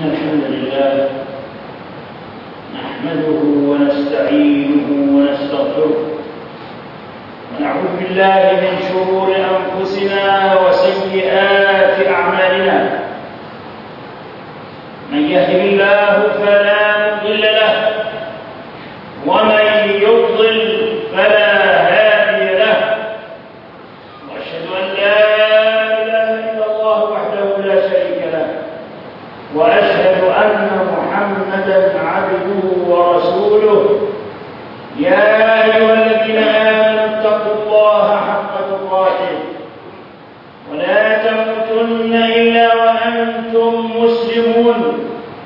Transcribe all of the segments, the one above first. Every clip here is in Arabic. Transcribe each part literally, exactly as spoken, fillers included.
إن الحمد لله نحمده ونستعينه ونستغفره ونعوذ بالله من شرور أنفسنا وسيئات أعمالنا. من يهده الله فلا مضل له ومن يضلل فلا هادي له، وأشهد أن لا إله إلا الله وحده لا شريك له، وأشهد أن محمدًا عبده ورسوله. يا أيها الذين آمنوا اتقوا الله حق تقاته ولا تموتن إلا وأنتم مسلمون.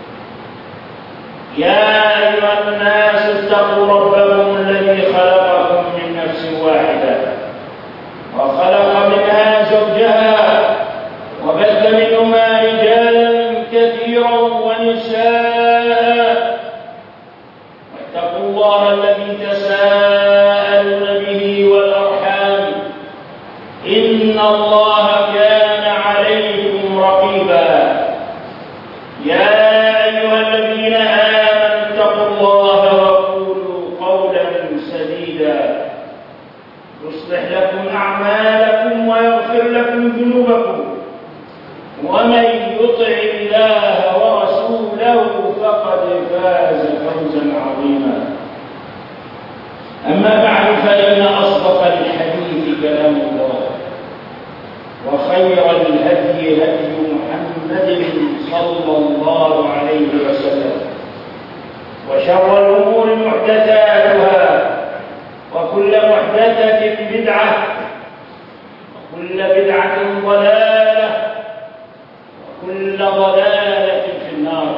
يا أيها الناس اتقوا ربكم الذي خلقكم من نفس واحدة وخلق منها زوجها وبث منهما رجالا كثيرا ونساء، واتقوا الله الذي تساءلون به والأرحام إن الله كان عليكم رقيبا. يا أيها الذين آمنوا اتقوا الله وقولوا قولا سديدا يصلح لكم أعمالكم ويغفر لكم ذنوبكم، ومن يطع الله ورسوله فقد فاز فوزا عظيما. أما بعد، فإن أصدق الحديث كلام الله، وخير الهدي هدي محمد صلى الله عليه وسلم، وشر الأمور محدثاتها، وكل محدثة بدعة، وكل بدعة ضلالة، وكل ضلالة في النار.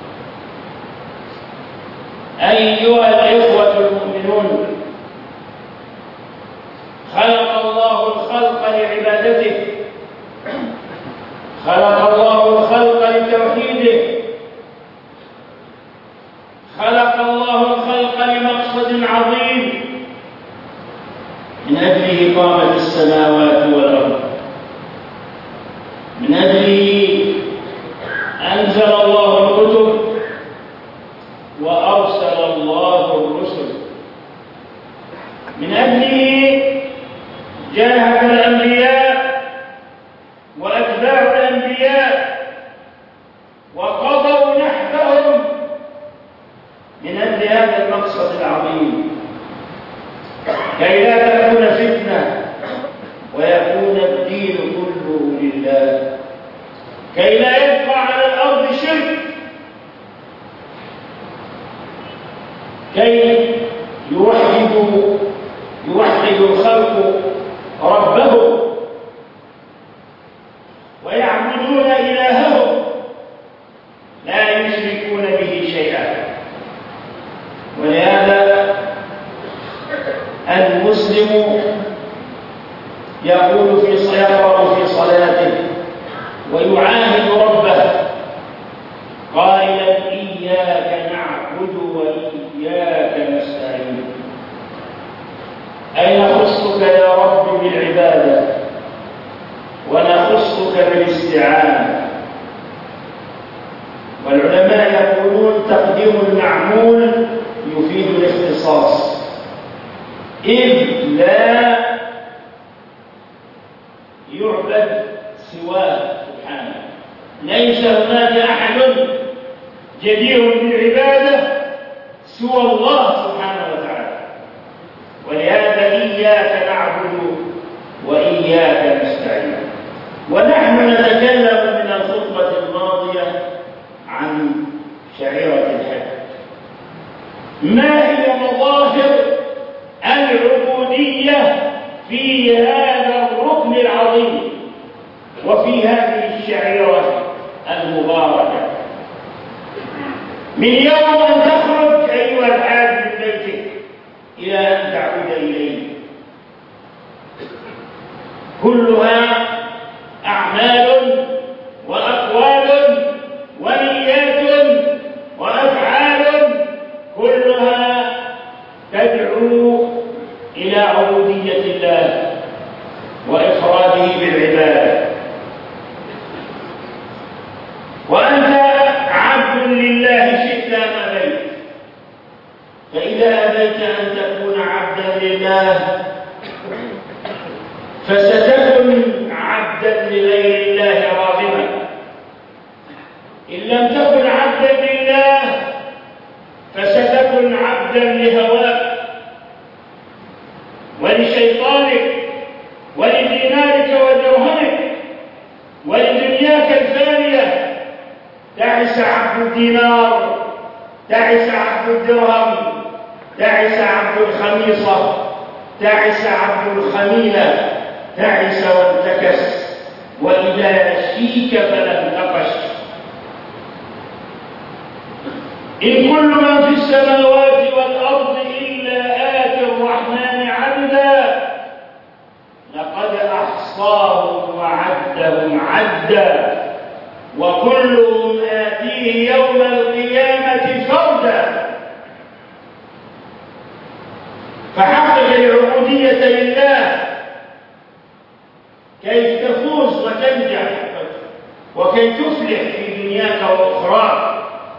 أيها الإخوة المؤمنون، خلق الله الخلق لعبادته، خلق الله الخلق لتوحيده، خلق الله الخلق لمقصد عظيم من أجله قامت السماوات والأرض، من أجله أنزل الله الكتب وأرسل الله الرسل، من أجله جاهد الأنبياء وأتباع الأنبياء وقضوا نحبهم من أجل هذا المقصد العظيم، كي لا تكون فتنة ويكون الدين كله لله، كي لا يبقى على الأرض شرك، كي يوحد يوحد الخلق ربه ويعبدون إلههم لا يشركون به شيئا. ولهذا المسلم يقول في يقرأ في صلاته ويعاهد ربه قائلا: إياك نعبد وإياك نستعين، أي نخصك يا رب بالعبادة ونخصك بالاستعانة. والعلماء يقولون تقديم المعمول يفيد الاختصاص، إذ لا يعبد سواه سبحانه، ليس هناك أحد جدير بالعبادة سوى الله سبحانه وتعالى. ولهذا إياك نعبد وإياك نستعين. ونحن نتكلم من الخطبة الماضية عن شعيرة الحج. ما هي مظاهر العبودية في هذا الركن العظيم وفي هذه الشعيرة المباركة؟ من يوم أن تخرج أيها الحاج من بيتك إلى أن تعود إليه، كلها أعمال وأقوال ونيات وأفعال، كلها تدعو إلى عبودية الله وإفراده بالعبادة. وأنت لله شئت أم أبيت. فإذا أبيت أن تكون عبدا لله فستكن عبدا لغير الله راغبا. إن لم تكن عبدا لله فستكن عبدا لهواك ولشيطانك ولدينارك ودرهمك ولدنياك الفانية. تعس عبد الدينار، تعس عبد الدرهم، تعس عبد الخميصة، تعس عبد الخميلة، تعس وانتكس، وإذا شيك فلم تقش. إن كل من في السماوات والأرض إلا آتي الرحمن عبدا لقد أحصاهم وعدهم عدا وكلهم آتيه يوم القيامة فردا. فحقق العبودية لله كي تفوز وتنجح وكي تفلح في دنياك وأخراك.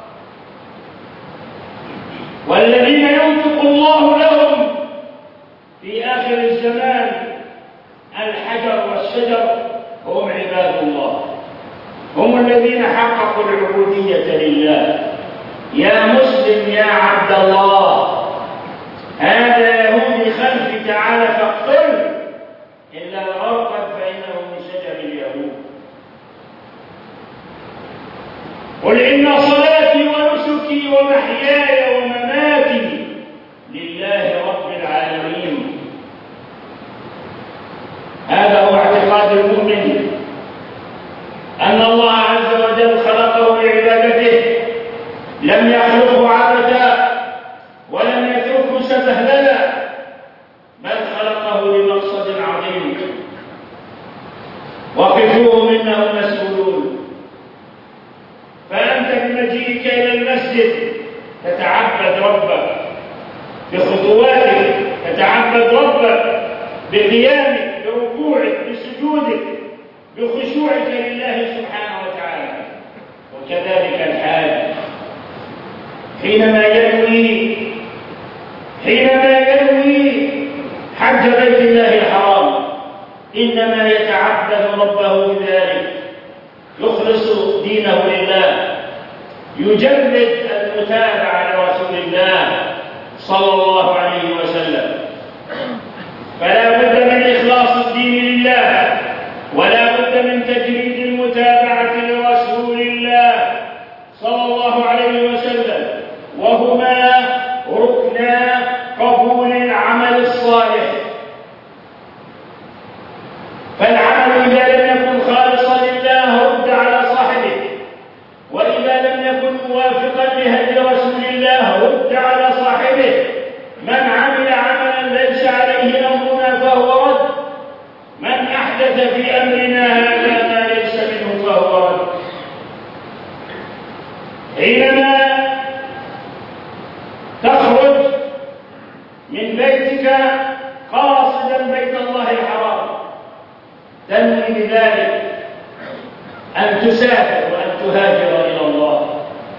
والذين ينطق الله لهم في آخر الزمان الحجر والشجر هم عباد الله، هم الذين حققوا العبودية لله. يا مسلم يا عبد الله، هذا يهودي خلفي تعالى فاقتله إلا الغرقد فإنه من شجر اليهود. قل إن صلاتي ونسكي ومحياي ومماتي لله رب العالمين. هذا هو اعتقاد المؤمن أن الله عز وجل خلقه لعبادته، لم يخلقه عبثا ولم يتركه سبهللا، بل خلقه لمقصد عظيم. وقفوهم إنهم مسؤولون. فأنت بمجيئك إلى المسجد تتعبد ربك بخطواتك، تتعبد ربك بقيامك بركوعك بسجودك بخشوعك لله سبحانه وتعالى. وكذلك الحاج حينما ينوي حينما ينوي حج بيت الله الحرام إنما يتعبد ربه بذلك، يخلص دينه لله، يجرد المتابعة لرسول الله صلى الله عليه وسلم. فلا بد من إخلاص الدين لله، ولا بد من تجريد المتابعة لرسول الله صلى الله عليه وسلم، وهما ركنا قبول العمل الصالح. فالعمل إذا لم يكن خالصا لله رد على صاحبه، وإذا لم يكن موافقا لهدي رسول الله رد على صاحبه. من عمل عملا ليس عليه أمرنا فهو رد، من أحدث في أمرنا هذا ما ليس منه فهو رد. حينما تخرج من بيتك قاصدا بيت الله الحرام تنوي بذلك أن تسافر وأن تهاجر إلى الله،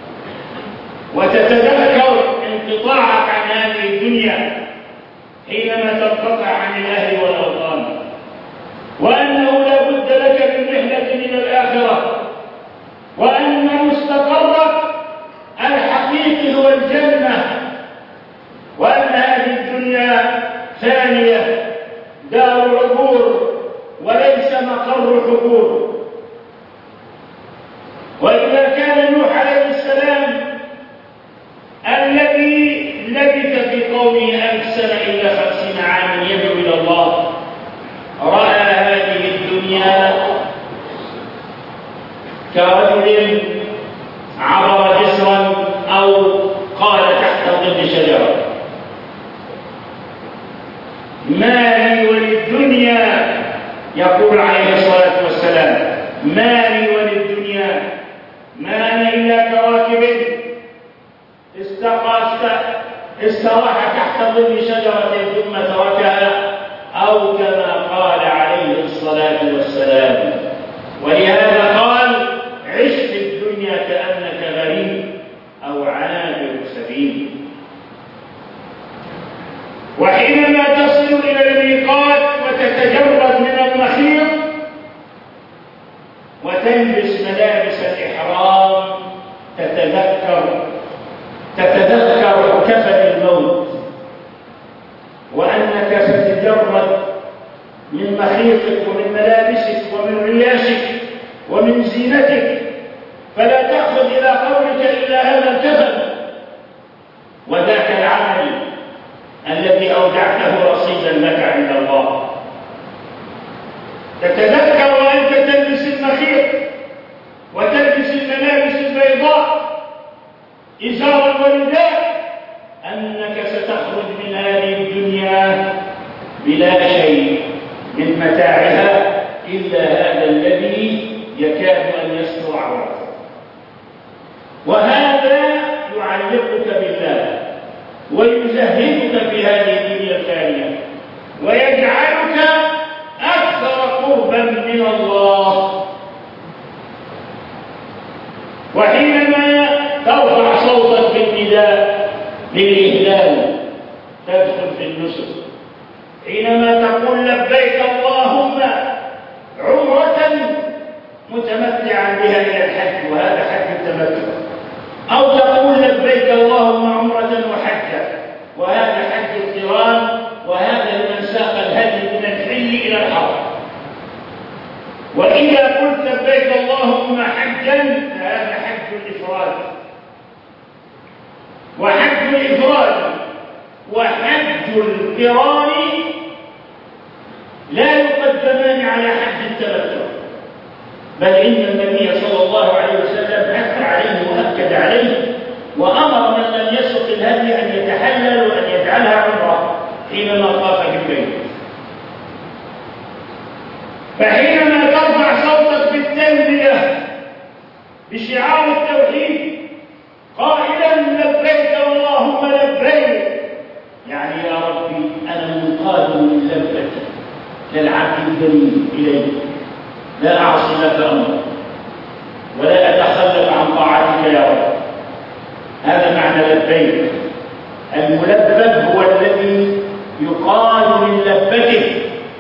وتتذكر انقطاعك عن هذه الدنيا حينما تنقطع عن الأهل والأوطان، وأنه لا بد لك من رحلة إلى الآخرة، وأن مستقرك الحقيقي هو الجنة، وأن هذه الدنيا ثانية دار عبور وليس مقر حبور. وإذا كان نوح عليه السلام الذي لبث في قومه ألف سنة إلا خمسين عاما يدعو إلى الله رأى هذه الدنيا كرجل عبر جسرا أو قال تحت ظل شجرة. ما لي وللدنيا، يقول عليه الصلاة والسلام، ما لي وللدنيا، ما أنا إلا كراكب استراح تحت ظل شجرة ثم تركها، أو كما قال عليه الصلاة والسلام. ولهذا قال عش في الدنيا كأنك غريب وتلبس ملابس الإحرام تتذكر تتذكر كفن الموت، وأنك ستجرد من مخيطك ومن ملابسك ومن رياشك ومن زينتك، فلا تأخذ إلى قولك إلا هذا الكفن وذاك العمل الذي أودعته رصيدا لك عند الله. تتذكر وأنت تلبس المخيط وتلبس الملابس البيضاء إزارا ورداء أنك ستخرج من هذه الدنيا بلا شيء من متاعها إلا هذا الذي يكاد أن يستر عورتك، وهذا يعلقك بالله ويزهدك في هذه الدنيا الفانية ويجعلك أكثر قربا من الله. وحينما ترفع صوتك بالنداء للإهلال تدخل في النسك، حينما تقول لبيك اللهم عمرة متمتعا بها إلى الحج، وهذا حج التمتع، أو تقول لبيك اللهم عمرة وحجة، وهذا حج القران، وهذا لمن ساق الهدي من الحل إلى الحرم. وإذا قلت لبيك اللهم حجا فهذا حج الإفراد، وحج الإفراد وحج القران لا يقدمان على حج التمتع، بل إن النبي صلى الله عليه وسلم حث عليه وأكد عليه وأمر من لم يسق الهدي أن يتحلل وأن يجعلها عمرة حينما طاف بالبيت. فحينما ترفع صوتك بالتلبية بشعار التوحيد قائلا لبيك اللهم لبيك، يعني يا ربي أنا منقاد من لبتك كالعبد الذليل إليك، لا أعصي لك أمرك ولا أتخلف عن طاعتك يا رب. هذا معنى لبيك. الملبب هو الذي يقال من لبته،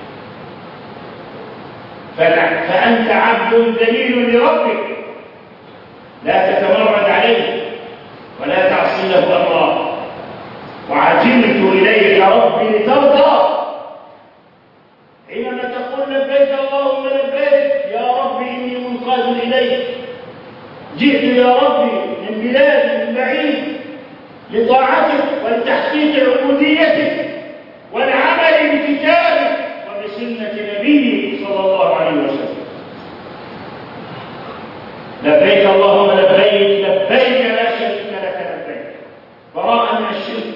فأنت عبد ذليل لربك لا تتمرد عليه ولا تعصي له أمرا. وعجلت إليك ربي لترضى، حينما تقول لبيك اللهم لبيك يا ربي إني منقاد إليك، جئت يا ربي من بلاد من بعيد لطاعتك ولتحقيق عبوديتك والعمل بكتابك وبسنة نبيك صلى الله عليه وسلم. لبيك اللهم لبيك لبيك لا شريك لك لبيك، براءة من الشرك،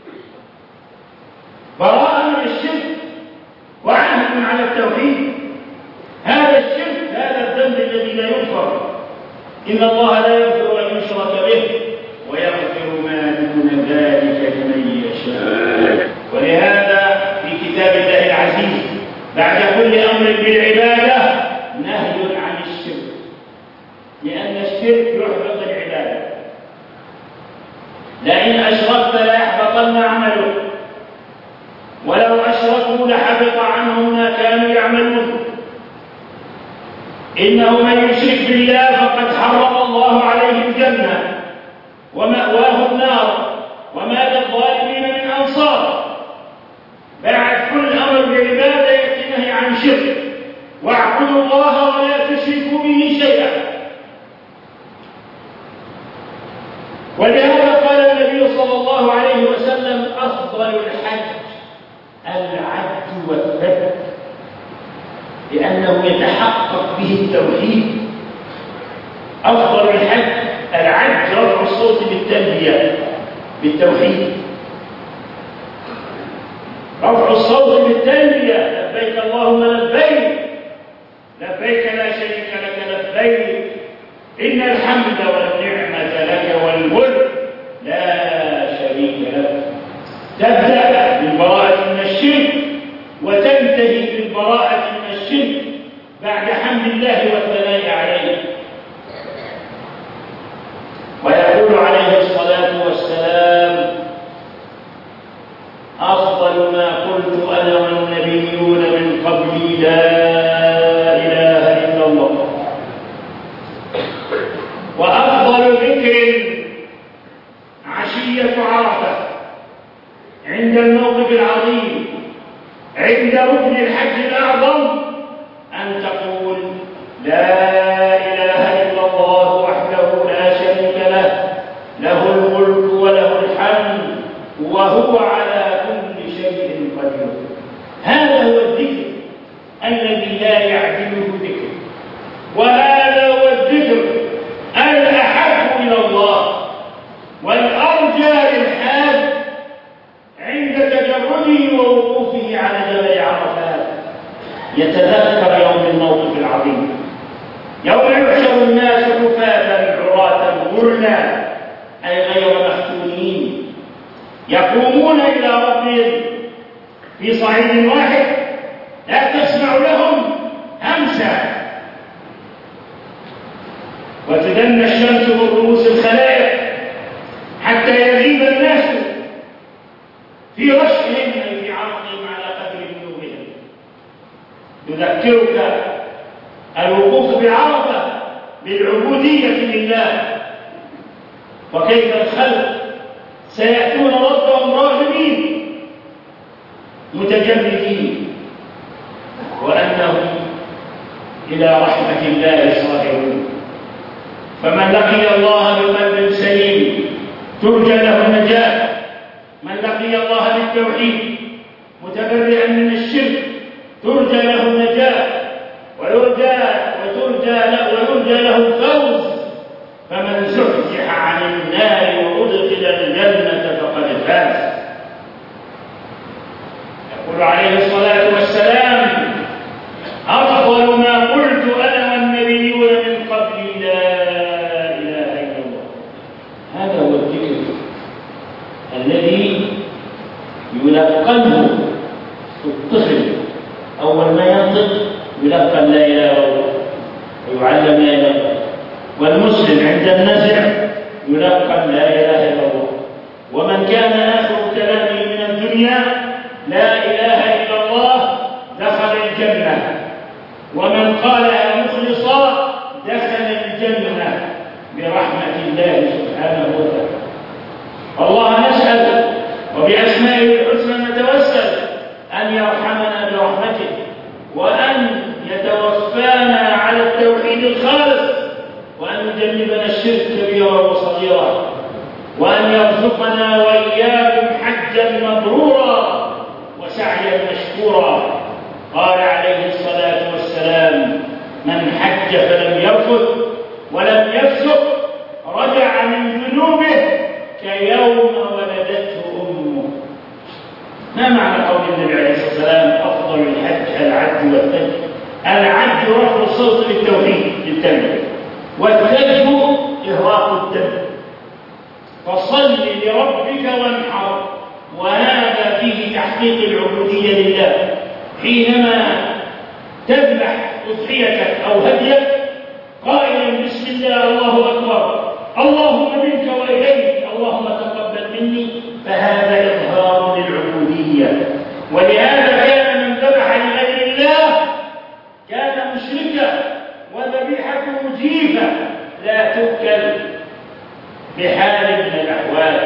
براءة من الشرك وعهد على التوحيد. هذا الشرك، هذا الذنب الذي لا يغفر، إن الله لا يغفر أن يشرك به ويغفر ما دون ذلك لمن يشاء. ولهذا في كتاب الله العزيز بعد كل أمر بالعبادة نهي عن الشرك، لأن الشرك يحبط العبادة. لئن أشركت ليحبطن عملك، ولو أشركوا لحبط عنهم ما كانوا يعملون. إنه من يشرك بالله فقد حرم الله عليه الجنة ومأواه النار وما للظالمين من أنصار. بعد كل أمر بالعبادة يأتي نهي عن شرك، واعبدوا الله ولا تشركوا به شيئا. ولهذا قال النبي صلى الله عليه وسلم أفضل الحج العد والثبت، لأنه يتحقق به التوحيد. أفضل الحج العد، رفع الصوت بالتلبية بالتوحيد، رفع الصوت بالتلبية لبيك اللهم لبيك لبيك لا شريك لك لبيك إن الحمد والنعمة لك والملك لا شريك لك. تبدأ بالبراءة من الشرك وتنتهي بالبراءة من الشرك بعد حمد الله والثناء عليه. ويقول عليه الصلاة والسلام أفضل ما قلت أنا والنبيون من قبلي لا إله إلا الله عند الموقف العظيم، عند ركن الحج الأعظم، أن تقول لا إله إلا الله وحده لا شريك له، له الملك وله الحمد وهو على كل شيء قدير. هذا هو الذكر الذي لا يعدله ذكر، وهذا هو الذكر الأحب إلى الله والأرجى للحاج عند تجرده ووقوفه على جبل عرفات، يتذكر يوم الموقف العظيم، يوم يحشر الناس حفاة عراة غرلا أي غير مفتونين، يقومون إلى ربهم في صعيد واحد لا تسمع لهم همسا، وتدنى الشمس من رؤوس الخلائق حتى يغيب الناس في رشهم أي في عرضهم على قدر ذنوبهم. يذكرك الوقوف بعرفة بالعبودية لله، وكيف الخلق سيأتون ربهم راغبين متجردين، وأنهم إلى رحمة الله صاغرون. فمن لقي الله بقلب سليم ترجى له النجاة، من لقي الله بالتوحيد متبرئا من الشرك ترجى له النجاة ويرجى وترجى له ويرجى له الفوز. فمن زحزح عن النار وأدخل الجنة فقد فاز. يقول عليه الصلاة والسلام أفضل ما قلت أنا والنبيون من قبل لا إله إلا الله. هذا هو الذكر الذي يلقنه الطفل أول ما ينطق، يلقن لا إله إلا الله ويعلم لا إله إلا الله، والمسلم عند النزع يلقن لا إله إلا الله. ومن كان آخر كلامه من الدنيا لا إله إلا الله دخل الجنة، ومن قالها مخلصا دخل الجنة برحمة الله سبحانه وتعالى. الله نسأل وبأسمائه الحسنى نتوسل أن يرحمنا برحمته، وأن يتوفانا على التوحيد الخالص، وأن يجنبنا الشرك كبيرا وصغيرا، وأن يرزقنا وإياكم حجا مبرورا وسعيا مشكورا. قال عليه الصلاة والسلام من حج فلم يرفث ولم يفسق رجع من ذنوبه كيوم ولدته أمه. ما معنى قول النبي عليه الصلاة والسلام أفضل الحج العد والتج؟ العد رفع الصوت بالتوحيد للتنبيه، والتج إهراق الدم. فصل لربك وانحر، وهذا فيه تحقيق العبودية لله. حينما تذبح أضحيتك أو هديك قائلا بسم الله الله أكبر اللهم منك وإليك اللهم تقبل مني، فهذا إظهار للعبودية. ولهذا كان من ذبح لغير الله كان مشركا، وذبيحته جيفة لا تؤكل بحال من الأحوال.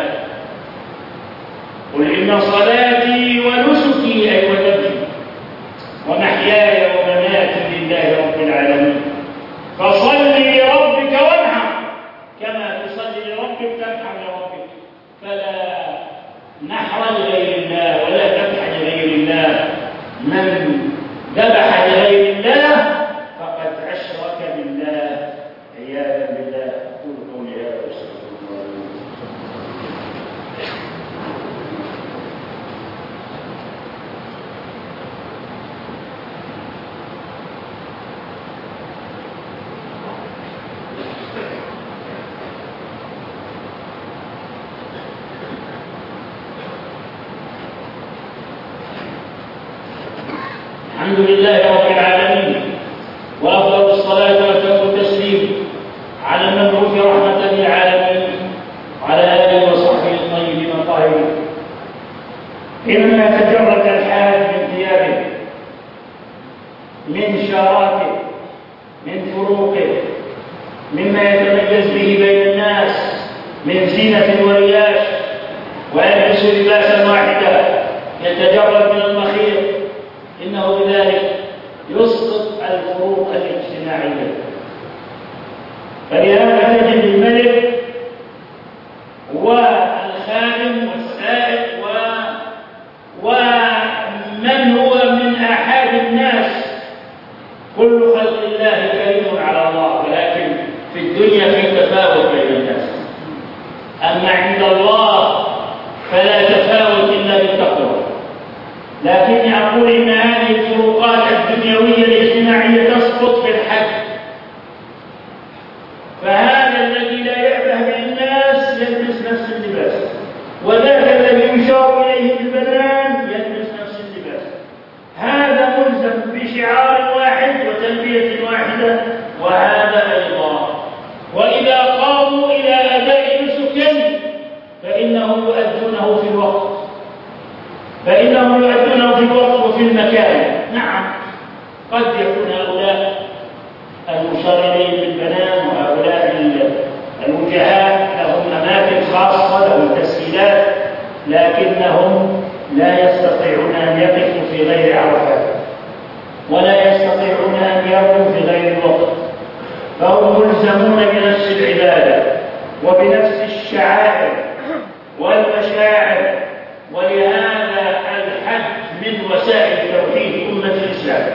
قل إن صلاتي ونسكي أي وذبحي ومحياي ومماتي لله رب العالمين، فصل لربك وانحر كما تصلي لربك تنحر لربك. فلا نحر لغير الله ولا ذبح لغير الله. من ذبح لغير الله فقد أشرك بالله عياذا بالله. أقول قولي هذا واستغفر الله. الحمد لله رب العالمين، وأفضل الصلاة وأتم التسليم على المبعوث رحمة للعالمين وعلى آله وصحبه الطيبين الطاهرين. إنما تجرد الحاج من ثيابه، من شاراته، من فروقه، مما يتميز به بين الناس من زينة ورياش، ويلبس لباسا واحدا يتجرد من المخيط، إنه بذلك يسقط الفروق الاجتماعية. فلهذا تجد الملك والخادم والسائق و... ومن هو من أحد الناس كل خلق الله كريم على الله، ولكن في الدنيا في تفاوت بين الناس. أما عند الله فلا تفاوت إلا بالتقوى. لكن أقول إن هذه الفروقات الدنيوية الاجتماعية تسقط في الحج. فهذا الذي لا يأبه بالناس يلبس نفس اللباس، وذاك الذي يشار إليه بالبنان يلبس نفس اللباس. هذا ملزم بشعار واحد وتلبية واحدة، وهذا أيضا. وإذا قاموا إلى أداء نسك فإنهم يؤدونه في الوقت فإنهم يؤدونه في الوقت وفي المكان. نعم، قد يكون هؤلاء المشار إليهم بالبنان وهؤلاء الوجهاء لهم أماكن خاصة، لهم تسهيلات، لكنهم لا يستطيعون أن يقفوا في غير عرفات، ولا يستطيعون أن يرموا في غير الوقت، فهم ملزمون بنفس العبادة وبنفس الشعائر والمشاعر. ولهذا الحج من وسائل توحيد أمة الإسلام.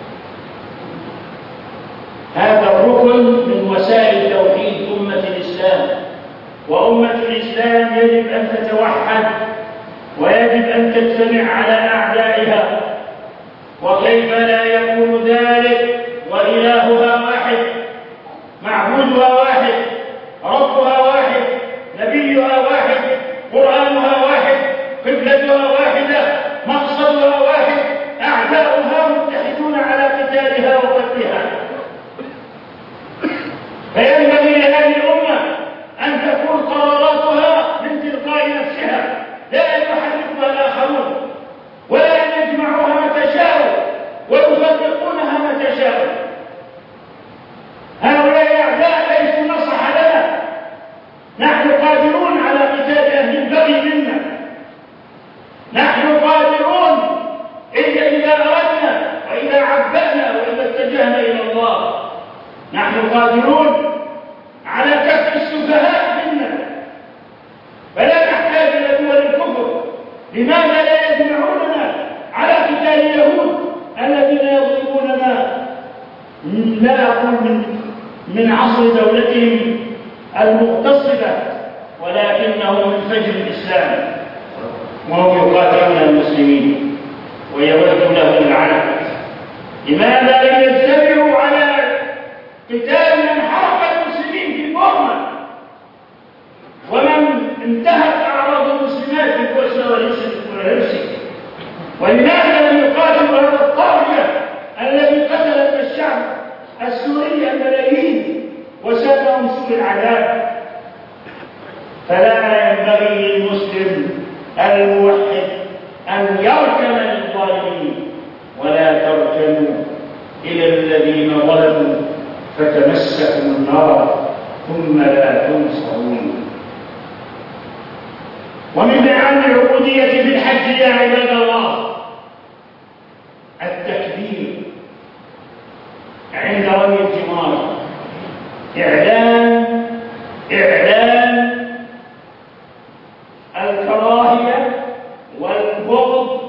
هذا الركن من وسائل توحيد أمة الإسلام. وأمة الإسلام يجب أن تتوحد، ويجب أن تجتمع على أعدائها. وكيف لا يكون ذلك وإلهها واحد، معبودها واحد، ربها واحد، نبيها واحد، قرآنها واحد، قبلتها واحدة، مقصدها واحد، أعداؤها متحدون على قتالها وقتلها. فينبغي لهذه الأمة أن تكون قراراتها من تلقاء نفسها، لا أن يحركها الآخرون، ولا أن يجمعوها متى شاءوا ويفرقونها متى شاءوا. هؤلاء أعداء ليسوا نصح لنا، نحن قادرون على قتال أهل البغي منا، نحن قادرون إذا إذا أردنا وإذا عبأنا وإذا اتجهنا إلى الله، نحن قادرون على كف السفهاء منا، فلا نحتاج إلى دول الكفر. لماذا لا يجمعوننا على قتال اليهود الذين يضربوننا، لا أقول من من عصر دولتهم المغتصبة، ولكنهم من فجر الإسلام، وهم يقاتلون المسلمين ويود لهم العنف. لماذا لم يجتمعوا على قتال من حرق المسلمين في بورما ومن انتهت أعراض المسلمات في بوسنة والهرسك؟ ولماذا لم يقاتلوا هذا الطاغية الذي قتل الشعب السوري الملايين وسادهم سوء العذاب؟ فلا ينبغي للمسلم الموحد أن يركن للظالمين، ولا تركنوا إلى الذين ظلموا فتمسكوا النار ثم لا تنصرون. ومن معاني العبودية في الحج يا عباد الله التكبير عند رمي الجمار، إعلان إعلان الكراهية والبغض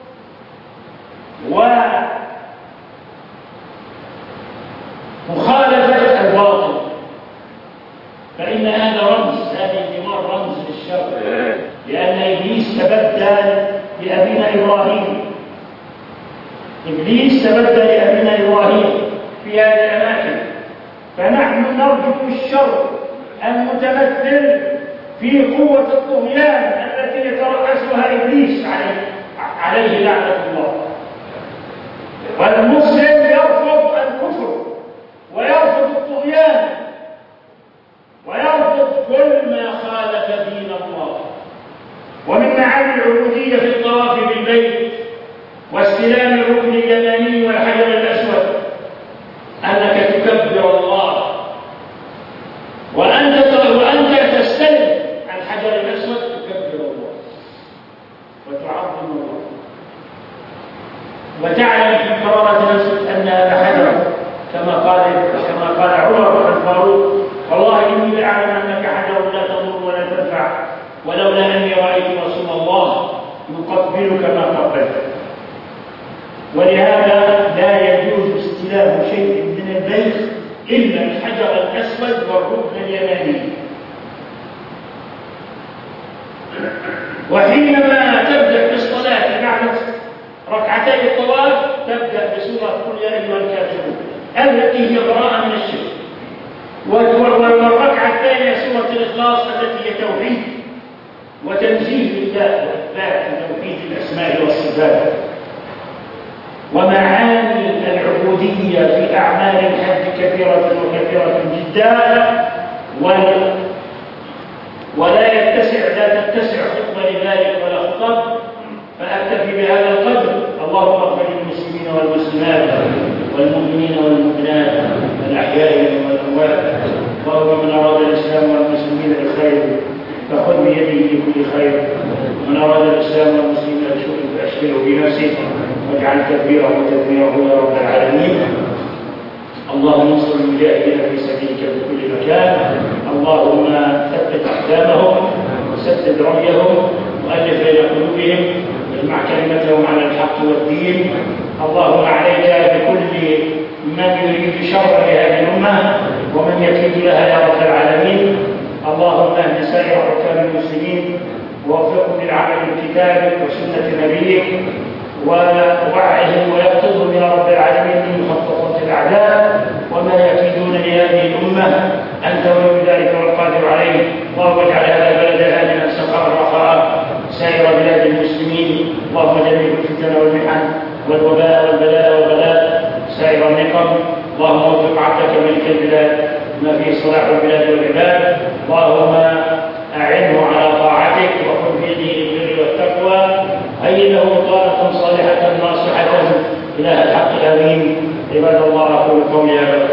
ومخالفة الباطل، فإن هذا رمز، هذه الجمار رمز للشر، لأن إبليس تبدل لأبينا إبراهيم إبليس تبدل لأبينا إبراهيم في هذه الأماكن، فنحن نرجو الشر المتمثل في قوة الطغيان التي يترأسها إبليس عليه عليه لعنة الله. والمسلم يرفض الكفر ويرفض الطغيان ويرفض كل ما خالف دين الله. ومن معاني العبودية في الطواف بالبيت واستلام الركن اليماني والحجر الأسود أنك تكبر الله، وأنت وأنت تستلم الحجر الأسود تكبر الله وتعظم الله. ولولا أني رأيت رسول الله يقبلك ما قبلت. ولهذا لا يجوز استلام شيء من البيت إلا الحجر الأسود والركن اليماني. وحينما تبدأ في الصلاة بعد ركعتي الطواف تبدأ بسورة قل يا أيها الكافرون التي هي براءة من الشرك، والركعة الثانية سورة الإخلاص التي هي توحيد وتنزيه الله وإثبات توحيد الأسماء والصفات ومعاني العبودية في أعمال الحج كثيرة وكثيرة جدا، ولا يتسع لا تتسع خطبة لذلك ولا خطب، فأكتفي بهذا القدر. اللهم اغفر للمسلمين والمسلمات والمؤمنين والمؤمنات الأحياء والأموات. اللهم من أراد الإسلام والمسلمين بخير فخذ بيده لكل خير، ومن أراد الإسلام والمسلمين بشر فأشغله بنفسه واجعل تدبيره وتدميره يا رب العالمين. اللهم انصر المجاهدين في سبيلك في كل مكان. اللهم ثبت أقدامهم وسدد رميهم وألف بين قلوبهم واجمع كلمتهم على الحق والدين. اللهم عليك بكل من يريد شر لهذه الأمة ومن يكيد لها يا رب العالمين. اللهم اهد سائر حكام المسلمين ووفقهم للعمل بكتابك وسنة نبيك ووعهم ويقتضهم يا رب العالمين من مخططات الأعداء وما يكيدون لهذه الأمة. أنت ولي ذلك والقادر عليه. اللهم اجعل هذا البلد آمنا سخاء رخاء سائر بلاد المسلمين. اللهم جنب الفتن والمحن والوباء والبلاء والغلاء سائر النقم. اللهم وفق عبدك ملك البلاد ما فيه صلاح البلاد والعباد. اللهم أعنه على طاعتك وكن في يده البر والتقوى. هيئ له بطانة صالحة ناصحة إله الحق آمين. عباد الله أقول قولي هذا